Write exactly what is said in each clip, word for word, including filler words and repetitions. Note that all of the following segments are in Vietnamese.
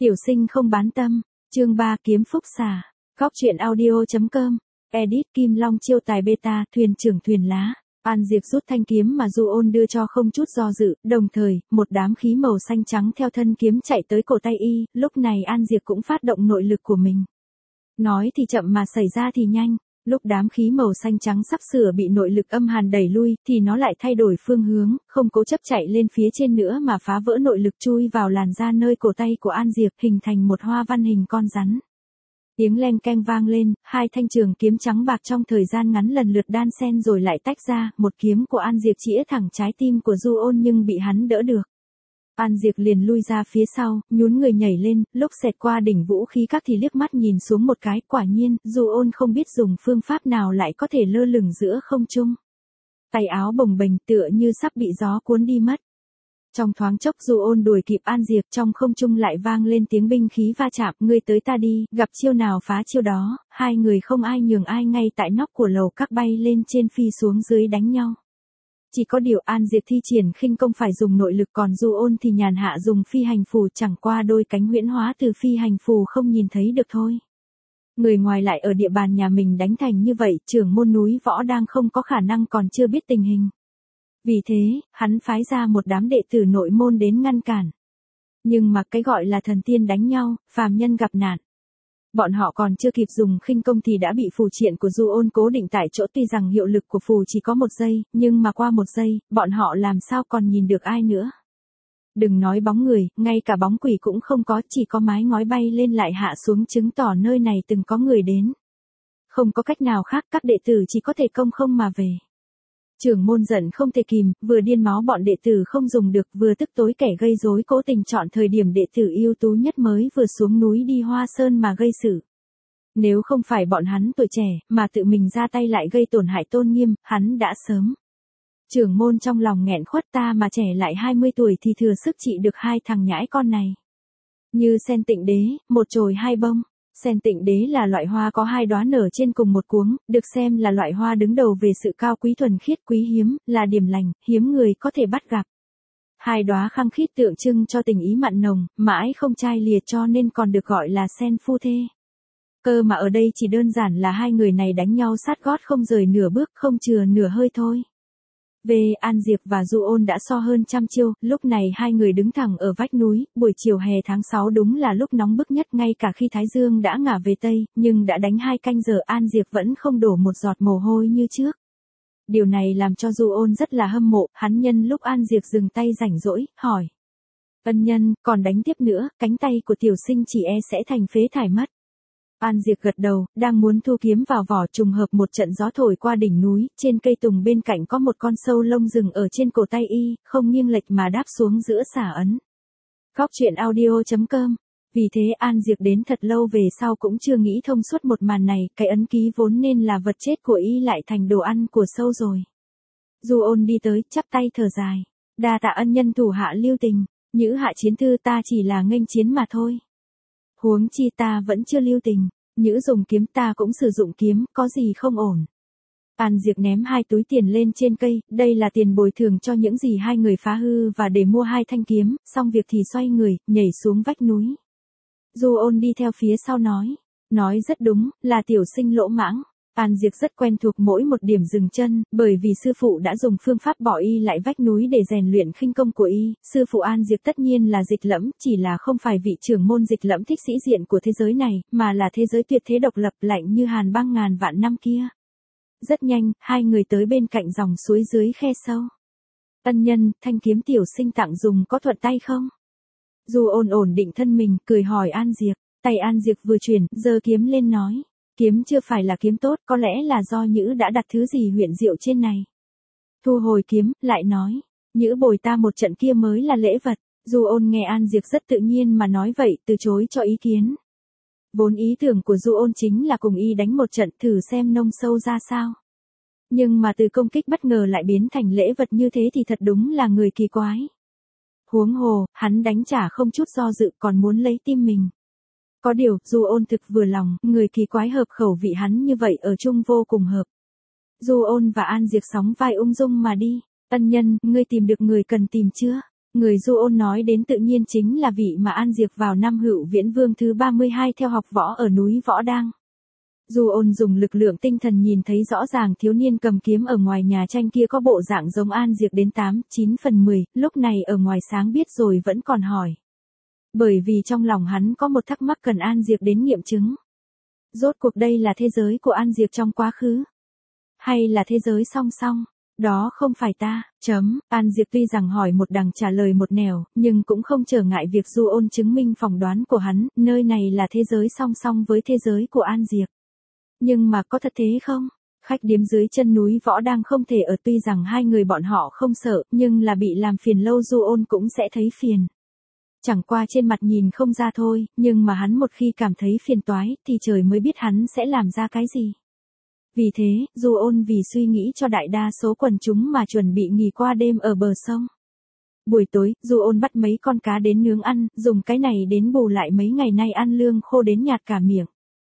Tiểu sinh không bán tâm. Chương ba Kiếm Phúc Xà. Góc truyện audio.com. Edit Kim Long chiêu tài beta, thuyền trưởng thuyền lá. An Diệp rút thanh kiếm mà Du Ôn đưa cho không chút do dự, đồng thời, một đám khí màu xanh trắng theo thân kiếm chạy tới cổ tay y, lúc này An Diệp cũng phát động nội lực của mình. Nói thì chậm mà xảy ra thì nhanh, lúc đám khí màu xanh trắng sắp sửa bị nội lực âm hàn đẩy lui, thì nó lại thay đổi phương hướng, không cố chấp chạy lên phía trên nữa mà phá vỡ nội lực chui vào làn da nơi cổ tay của An Diệp, hình thành một hoa văn hình con rắn. Tiếng leng keng vang lên, hai thanh trường kiếm trắng bạc trong thời gian ngắn lần lượt đan xen rồi lại tách ra, một kiếm của An Diệp chĩa thẳng trái tim của Du Ôn nhưng bị hắn đỡ được. An Diệp liền lui ra phía sau, nhún người nhảy lên, lúc xẹt qua đỉnh vũ khí các thì liếc mắt nhìn xuống một cái, quả nhiên, Du Ôn không biết dùng phương pháp nào lại có thể lơ lửng giữa không trung. Tay áo bồng bềnh tựa như sắp bị gió cuốn đi mất. Trong thoáng chốc Du Ôn đuổi kịp An Diệp, trong không trung lại vang lên tiếng binh khí va chạm, ngươi tới ta đi, gặp chiêu nào phá chiêu đó, hai người không ai nhường ai ngay tại nóc của lầu các bay lên trên phi xuống dưới đánh nhau. Chỉ có điều An Diệp thi triển khinh công phải dùng nội lực, còn Du Ôn thì nhàn hạ dùng phi hành phù, chẳng qua đôi cánh huyễn hóa từ phi hành phù không nhìn thấy được thôi. Người ngoài lại ở địa bàn nhà mình đánh thành như vậy, trưởng môn núi võ đang không có khả năng còn chưa biết tình hình. Vì thế, hắn phái ra một đám đệ tử nội môn đến ngăn cản. Nhưng mà cái gọi là thần tiên đánh nhau, phàm nhân gặp nạn. Bọn họ còn chưa kịp dùng khinh công thì đã bị phù triện của Du Ôn cố định tại chỗ, tuy rằng hiệu lực của phù chỉ có một giây, nhưng mà qua một giây, bọn họ làm sao còn nhìn được ai nữa. Đừng nói bóng người, ngay cả bóng quỷ cũng không có, chỉ có mái ngói bay lên lại hạ xuống chứng tỏ nơi này từng có người đến. Không có cách nào khác, các đệ tử chỉ có thể công không mà về. Trưởng môn giận không thể kìm, vừa điên máu bọn đệ tử không dùng được, vừa tức tối kẻ gây rối cố tình chọn thời điểm đệ tử ưu tú nhất mới vừa xuống núi đi Hoa Sơn mà gây sự. Nếu không phải bọn hắn tuổi trẻ, mà tự mình ra tay lại gây tổn hại tôn nghiêm, hắn đã sớm. Trưởng môn trong lòng nghẹn khuất, ta mà trẻ lại hai mươi tuổi thì thừa sức trị được hai thằng nhãi con này. Như sen tịnh đế, một chồi hai bông. Sen tịnh đế là loại hoa có hai đóa nở trên cùng một cuống, được xem là loại hoa đứng đầu về sự cao quý thuần khiết, quý hiếm, là điểm lành, hiếm người có thể bắt gặp. Hai đóa khăng khít tượng trưng cho tình ý mặn nồng, mãi không chai lìa cho nên còn được gọi là sen phu thê. Cơ mà ở đây chỉ đơn giản là hai người này đánh nhau sát gót không rời nửa bước, không chừa nửa hơi thôi. Về An Diệp và Du Ôn đã so hơn trăm chiêu, lúc này hai người đứng thẳng ở vách núi, buổi chiều hè tháng sáu đúng là lúc nóng bức nhất, ngay cả khi Thái Dương đã ngả về Tây, nhưng đã đánh hai canh giờ An Diệp vẫn không đổ một giọt mồ hôi như trước. Điều này làm cho Du Ôn rất là hâm mộ, hắn nhân lúc An Diệp dừng tay rảnh rỗi, hỏi. Ân nhân, còn đánh tiếp nữa, cánh tay của tiểu sinh chỉ e sẽ thành phế thải mất. An Diệp gật đầu, đang muốn thu kiếm vào vỏ, trùng hợp một trận gió thổi qua đỉnh núi, trên cây tùng bên cạnh có một con sâu lông rừng ở trên cổ tay y, không nghiêng lệch mà đáp xuống giữa xả ấn. Góc truyện audio.com. Vì thế An Diệp đến thật lâu về sau cũng chưa nghĩ thông suốt một màn này, cái ấn ký vốn nên là vật chết của y lại thành đồ ăn của sâu rồi. Du Ôn đi tới, chắp tay thở dài. Đa tạ ân nhân thủ hạ lưu tình, nhữ hạ chiến thư ta chỉ là nghênh chiến mà thôi. Huống chi ta vẫn chưa lưu tình, nhữ dùng kiếm ta cũng sử dụng kiếm, có gì không ổn. An Diệp ném hai túi tiền lên trên cây, đây là tiền bồi thường cho những gì hai người phá hư và để mua hai thanh kiếm, xong việc thì xoay người, nhảy xuống vách núi. Du Ôn đi theo phía sau nói, nói rất đúng, là tiểu sinh lỗ mãng. An Diệp rất quen thuộc mỗi một điểm dừng chân, bởi vì sư phụ đã dùng phương pháp bỏ y lại vách núi để rèn luyện khinh công của y, sư phụ An Diệp tất nhiên là Dịch Lẫm, chỉ là không phải vị trưởng môn Dịch Lẫm thích sĩ diện của thế giới này, mà là thế giới tuyệt thế độc lập lạnh như hàn băng ngàn vạn năm kia. Rất nhanh, hai người tới bên cạnh dòng suối dưới khe sâu. Ân nhân, thanh kiếm tiểu sinh tặng dùng có thuận tay không? Du Ôn ổn định thân mình, cười hỏi An Diệp, tay An Diệp vừa chuyển, giơ kiếm lên nói. Kiếm chưa phải là kiếm tốt, có lẽ là do Nhữ đã đặt thứ gì huyền diệu trên này. Thu hồi kiếm, lại nói, Nhữ bồi ta một trận kia mới là lễ vật. Du Ôn nghe An Diệp rất tự nhiên mà nói vậy, từ chối cho ý kiến. Vốn ý tưởng của Du Ôn chính là cùng y đánh một trận thử xem nông sâu ra sao. Nhưng mà từ công kích bất ngờ lại biến thành lễ vật như thế thì thật đúng là người kỳ quái. Huống hồ, hắn đánh trả không chút do dự còn muốn lấy tim mình. Có điều, Du Ôn thực vừa lòng, người kỳ quái hợp khẩu vị hắn như vậy ở chung vô cùng hợp. Du Ôn và An Diệp sóng vai ung dung mà đi. Ân nhân, ngươi tìm được người cần tìm chưa? Người Du Ôn nói đến tự nhiên chính là vị mà An Diệp vào năm Hựu Viễn Vương thứ ba mươi hai theo học võ ở núi Võ Đang. Du Ôn dùng lực lượng tinh thần nhìn thấy rõ ràng thiếu niên cầm kiếm ở ngoài nhà tranh kia có bộ dạng giống An Diệp đến tám, chín phần mười, lúc này ở ngoài sáng biết rồi vẫn còn hỏi. Bởi vì trong lòng hắn có một thắc mắc cần An Diệp đến nghiệm chứng. Rốt cuộc đây là thế giới của An Diệp trong quá khứ? Hay là thế giới song song? Đó không phải ta, chấm, An Diệp tuy rằng hỏi một đằng trả lời một nẻo, nhưng cũng không trở ngại việc Du Ôn chứng minh phỏng đoán của hắn, nơi này là thế giới song song với thế giới của An Diệp. Nhưng mà có thật thế không? Khách điếm dưới chân núi Võ Đang không thể ở, tuy rằng hai người bọn họ không sợ, nhưng là bị làm phiền lâu Du Ôn cũng sẽ thấy phiền. Chẳng qua trên mặt nhìn không ra thôi, nhưng mà hắn một khi cảm thấy phiền toái, thì trời mới biết hắn sẽ làm ra cái gì. Vì thế, Du Ôn vì suy nghĩ cho đại đa số quần chúng mà chuẩn bị nghỉ qua đêm ở bờ sông. Buổi tối, Du Ôn bắt mấy con cá đến nướng ăn, dùng cái này đến bù lại mấy ngày nay ăn lương khô đến nhạt cả miệng.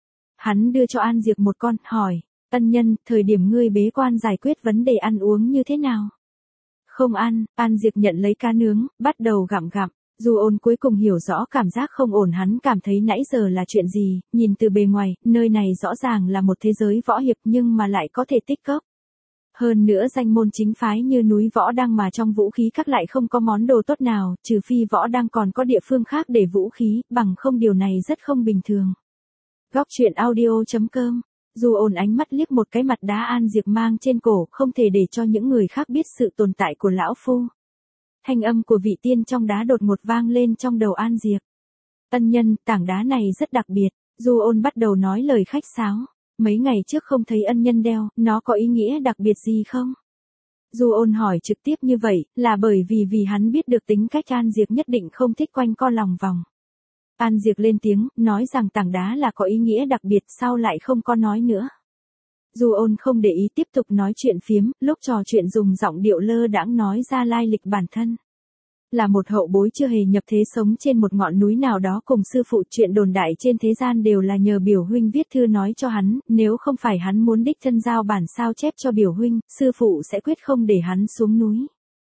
Hắn đưa cho An Diệp một con, hỏi, ân nhân, thời điểm ngươi bế quan giải quyết vấn đề ăn uống như thế nào? Không ăn, An Diệp nhận lấy cá nướng, bắt đầu gặm gặm. Du Ôn cuối cùng hiểu rõ cảm giác không ổn hắn cảm thấy nãy giờ là chuyện gì, nhìn từ bề ngoài, nơi này rõ ràng là một thế giới võ hiệp nhưng mà lại có thể tích cốc. Hơn nữa danh môn chính phái như núi Võ Đang mà trong vũ khí các lại không có món đồ tốt nào, trừ phi Võ Đang còn có địa phương khác để vũ khí, bằng không điều này rất không bình thường. Góc truyện audio chấm com. Du Ôn ánh mắt liếc một cái mặt đá An Diệp mang trên cổ, không thể để cho những người khác biết sự tồn tại của lão phu. Thanh âm của vị tiên trong đá đột ngột vang lên trong đầu An Diệp. Ân nhân, tảng đá này rất đặc biệt. Du Ôn bắt đầu nói lời khách sáo. Mấy ngày trước không thấy ân nhân đeo, nó có ý nghĩa đặc biệt gì không? Du Ôn hỏi trực tiếp như vậy, là bởi vì vì hắn biết được tính cách An Diệp nhất định không thích quanh co lòng vòng. An Diệp lên tiếng, nói rằng tảng đá là có ý nghĩa đặc biệt, sau lại không có nói nữa. Du Ôn không để ý tiếp tục nói chuyện phiếm, lúc trò chuyện dùng giọng điệu lơ đãng nói ra lai lịch bản thân. Là một hậu bối chưa hề nhập thế sống trên một ngọn núi nào đó cùng sư phụ, chuyện đồn đại trên thế gian đều là nhờ biểu huynh viết thư nói cho hắn, nếu không phải hắn muốn đích thân giao bản sao chép cho biểu huynh, sư phụ sẽ quyết không để hắn xuống núi.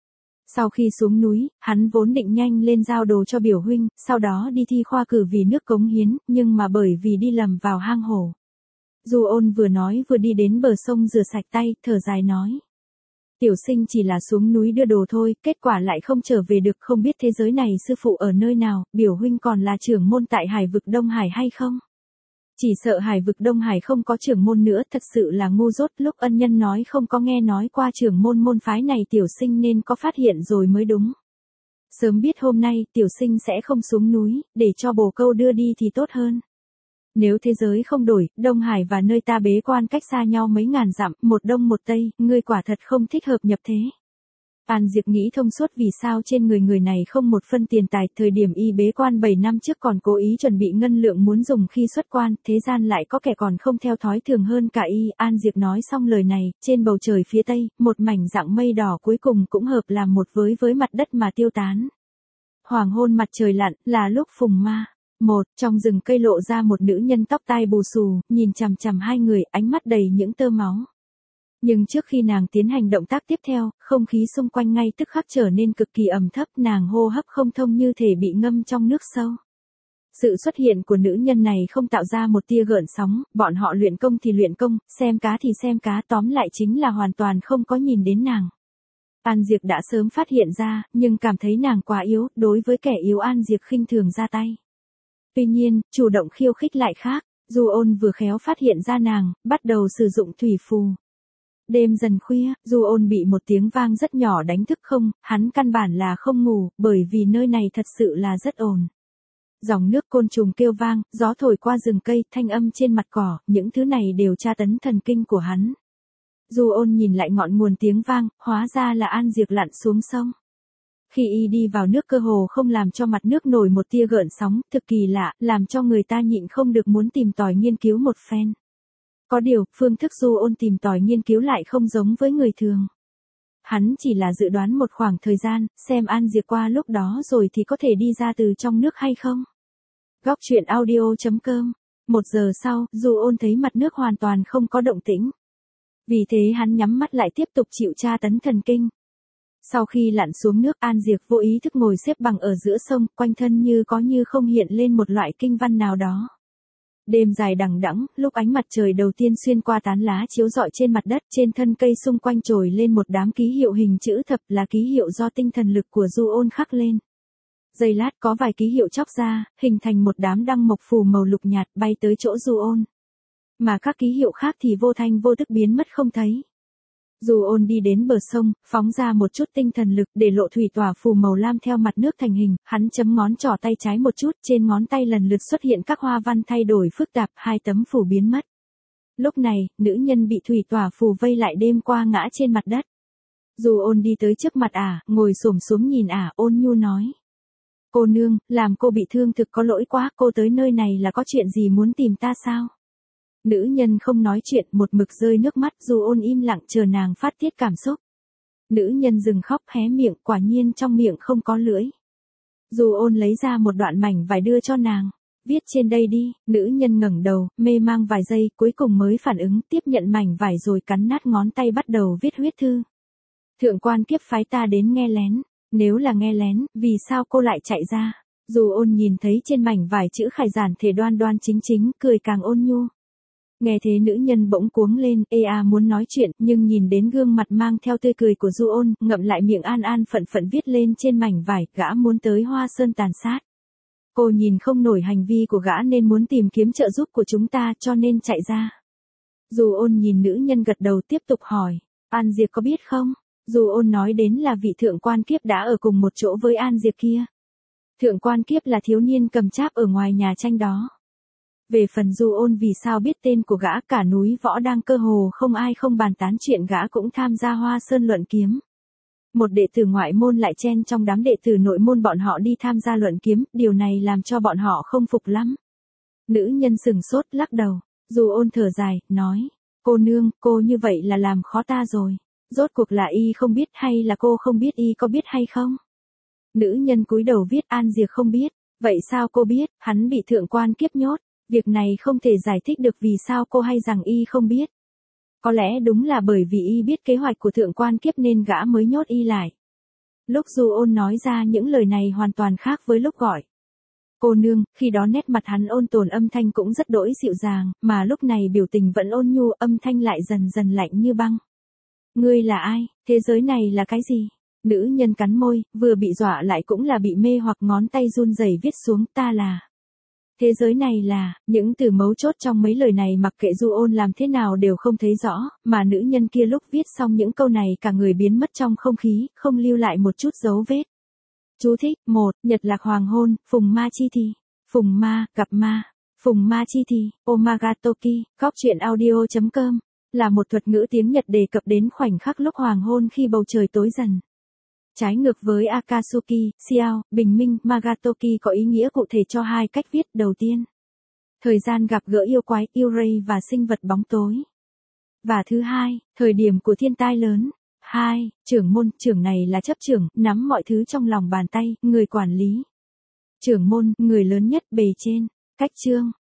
Sau khi xuống núi, hắn vốn định nhanh lên giao đồ cho biểu huynh, sau đó đi thi khoa cử vì nước cống hiến, nhưng mà bởi vì đi lầm vào hang hổ. Du Ôn vừa nói vừa đi đến bờ sông rửa sạch tay, thở dài nói. Tiểu sinh chỉ là xuống núi đưa đồ thôi, kết quả lại không trở về được, không biết thế giới này sư phụ ở nơi nào, biểu huynh còn là trưởng môn tại Hải vực Đông Hải hay không? Chỉ sợ Hải vực Đông Hải không có trưởng môn nữa, thật sự là ngu dốt, lúc ân nhân nói không có nghe nói qua trưởng môn môn phái này tiểu sinh nên có phát hiện rồi mới đúng. Sớm biết hôm nay tiểu sinh sẽ không xuống núi, để cho bồ câu đưa đi thì tốt hơn. Nếu thế giới không đổi, Đông Hải và nơi ta bế quan cách xa nhau mấy ngàn dặm, một đông một tây, ngươi quả thật không thích hợp nhập thế. An Diệp nghĩ thông suốt vì sao trên người người này không một phân tiền tài, thời điểm y bế quan bảy năm trước còn cố ý chuẩn bị ngân lượng muốn dùng khi xuất quan, thế gian lại có kẻ còn không theo thói thường hơn cả y. An Diệp nói xong lời này, trên bầu trời phía tây, một mảnh dạng mây đỏ cuối cùng cũng hợp làm một với với mặt đất mà tiêu tán. Hoàng hôn mặt trời lặn, là lúc phùng ma. Một, trong rừng cây lộ ra một nữ nhân tóc tai bù xù, nhìn chằm chằm hai người, ánh mắt đầy những tơ máu. Nhưng trước khi nàng tiến hành động tác tiếp theo, không khí xung quanh ngay tức khắc trở nên cực kỳ ẩm thấp, nàng hô hấp không thông như thể bị ngâm trong nước sâu. Sự xuất hiện của nữ nhân này không tạo ra một tia gợn sóng, bọn họ luyện công thì luyện công, xem cá thì xem cá, tóm lại chính là hoàn toàn không có nhìn đến nàng. An Diệp đã sớm phát hiện ra, nhưng cảm thấy nàng quá yếu, đối với kẻ yếu An Diệp khinh thường ra tay. Tuy nhiên, chủ động khiêu khích lại khác, Du Ôn vừa khéo phát hiện ra nàng, bắt đầu sử dụng thủy phù. Đêm dần khuya, Du Ôn bị một tiếng vang rất nhỏ đánh thức không, hắn căn bản là không ngủ, bởi vì nơi này thật sự là rất ồn. Dòng nước côn trùng kêu vang, gió thổi qua rừng cây, thanh âm trên mặt cỏ, những thứ này đều tra tấn thần kinh của hắn. Du Ôn nhìn lại ngọn nguồn tiếng vang, hóa ra là An Diệp lặn xuống sông. Khi y đi vào nước cơ hồ không làm cho mặt nước nổi một tia gợn sóng, thực kỳ lạ, làm cho người ta nhịn không được muốn tìm tòi nghiên cứu một phen. Có điều, phương thức Du Ôn tìm tòi nghiên cứu lại không giống với người thường. Hắn chỉ là dự đoán một khoảng thời gian, xem An Diệp qua lúc đó rồi thì có thể đi ra từ trong nước hay không. Góc truyện audio chấm com. Một giờ sau, Du Ôn thấy mặt nước hoàn toàn không có động tĩnh. Vì thế hắn nhắm mắt lại tiếp tục chịu tra tấn thần kinh. Sau khi lặn xuống nước, An Diệp vô ý thức ngồi xếp bằng ở giữa sông, quanh thân như có như không hiện lên một loại kinh văn nào đó. Đêm dài đằng đẵng, lúc ánh mặt trời đầu tiên xuyên qua tán lá chiếu rọi trên mặt đất, trên thân cây xung quanh trồi lên một đám ký hiệu hình chữ thập, là ký hiệu do tinh thần lực của Du-ôn khắc lên. Giây lát có vài ký hiệu chóc ra, hình thành một đám đăng mộc phù màu lục nhạt bay tới chỗ Du-ôn. Mà các ký hiệu khác thì vô thanh vô tức biến mất không thấy. Du-ôn đi đến bờ sông, phóng ra một chút tinh thần lực để lộ thủy tỏa phù màu lam theo mặt nước thành hình, hắn chấm ngón trỏ tay trái một chút, trên ngón tay lần lượt xuất hiện các hoa văn thay đổi phức tạp, hai tấm phù biến mất. Lúc này, nữ nhân bị thủy tỏa phù vây lại đêm qua ngã trên mặt đất. Du-ôn đi tới trước mặt ả, ngồi xổm xuống nhìn ả, ôn nhu nói. Cô nương, làm cô bị thương thực có lỗi quá, cô tới nơi này là có chuyện gì muốn tìm ta sao? Nữ nhân không nói chuyện, một mực rơi nước mắt, Du-ôn im lặng chờ nàng phát tiết cảm xúc. Nữ nhân dừng khóc, hé miệng, quả nhiên trong miệng không có lưỡi. Du-ôn lấy ra một đoạn mảnh vải đưa cho nàng. Viết trên đây đi, nữ nhân ngẩng đầu, mê mang vài giây, cuối cùng mới phản ứng, tiếp nhận mảnh vải rồi cắn nát ngón tay bắt đầu viết huyết thư. Thượng quan kiếp phái ta đến nghe lén, nếu là nghe lén, vì sao cô lại chạy ra? Du-ôn nhìn thấy trên mảnh vải chữ khải giản thể đoan đoan chính chính, cười càng ôn nhu. Nghe thế nữ nhân bỗng cuống lên, ê a muốn nói chuyện, nhưng nhìn đến gương mặt mang theo tươi cười của Du-ôn, ngậm lại miệng an an phận phận viết lên trên mảnh vải, gã muốn tới Hoa Sơn tàn sát. Cô nhìn không nổi hành vi của gã nên muốn tìm kiếm trợ giúp của chúng ta, cho nên chạy ra. Du-ôn nhìn nữ nhân gật đầu tiếp tục hỏi, An Diệp có biết không? Du-ôn nói đến là vị thượng quan kiếp đã ở cùng một chỗ với An Diệp kia. Thượng quan kiếp là thiếu niên cầm cháp ở ngoài nhà tranh đó. Về phần Du-ôn vì sao biết tên của gã, cả núi võ đang cơ hồ không ai không bàn tán chuyện gã cũng tham gia Hoa Sơn luận kiếm. Một đệ tử ngoại môn lại chen trong đám đệ tử nội môn bọn họ đi tham gia luận kiếm, điều này làm cho bọn họ không phục lắm. Nữ nhân sừng sốt lắc đầu, Du-ôn thở dài, nói, cô nương, cô như vậy là làm khó ta rồi. Rốt cuộc là y không biết hay là cô không biết y có biết hay không? Nữ nhân cúi đầu viết An Diệp không biết, vậy sao cô biết, hắn bị thượng quan kiếp nhốt, việc này không thể giải thích được vì sao cô hay rằng y không biết. Có lẽ đúng là bởi vì y biết kế hoạch của thượng quan kiếp nên gã mới nhốt y lại. Lúc Du-ôn nói ra những lời này hoàn toàn khác với lúc gọi. Cô nương, khi đó nét mặt hắn ôn tồn, âm thanh cũng rất đỗi dịu dàng, mà lúc này biểu tình vẫn ôn nhu, âm thanh lại dần dần lạnh như băng. Ngươi là ai, thế giới này là cái gì? Nữ nhân cắn môi, vừa bị dọa lại cũng là bị mê hoặc, ngón tay run rẩy viết xuống, ta là. Thế giới này là, những từ mấu chốt trong mấy lời này mặc kệ Du-ôn làm thế nào đều không thấy rõ, mà nữ nhân kia lúc viết xong những câu này cả người biến mất trong không khí, không lưu lại một chút dấu vết. Chú thích, một, Nhật Lạc Hoàng Hôn, Phùng Ma Chi Thì. Phùng Ma, gặp ma. Phùng Ma Chi Thì, Omagatoki, góc truyện audio chấm com. Là một thuật ngữ tiếng Nhật đề cập đến khoảnh khắc lúc hoàng hôn khi bầu trời tối dần. Trái ngược với Akatsuki, Xiao, bình minh, Magatoki có ý nghĩa cụ thể cho hai cách viết. Đầu tiên, thời gian gặp gỡ yêu quái, yêu ray và sinh vật bóng tối. Và thứ hai, thời điểm của thiên tai lớn. Hai, trưởng môn, trưởng này là chấp trưởng, nắm mọi thứ trong lòng bàn tay, người quản lý. Trưởng môn, người lớn nhất bề trên. Cách chương.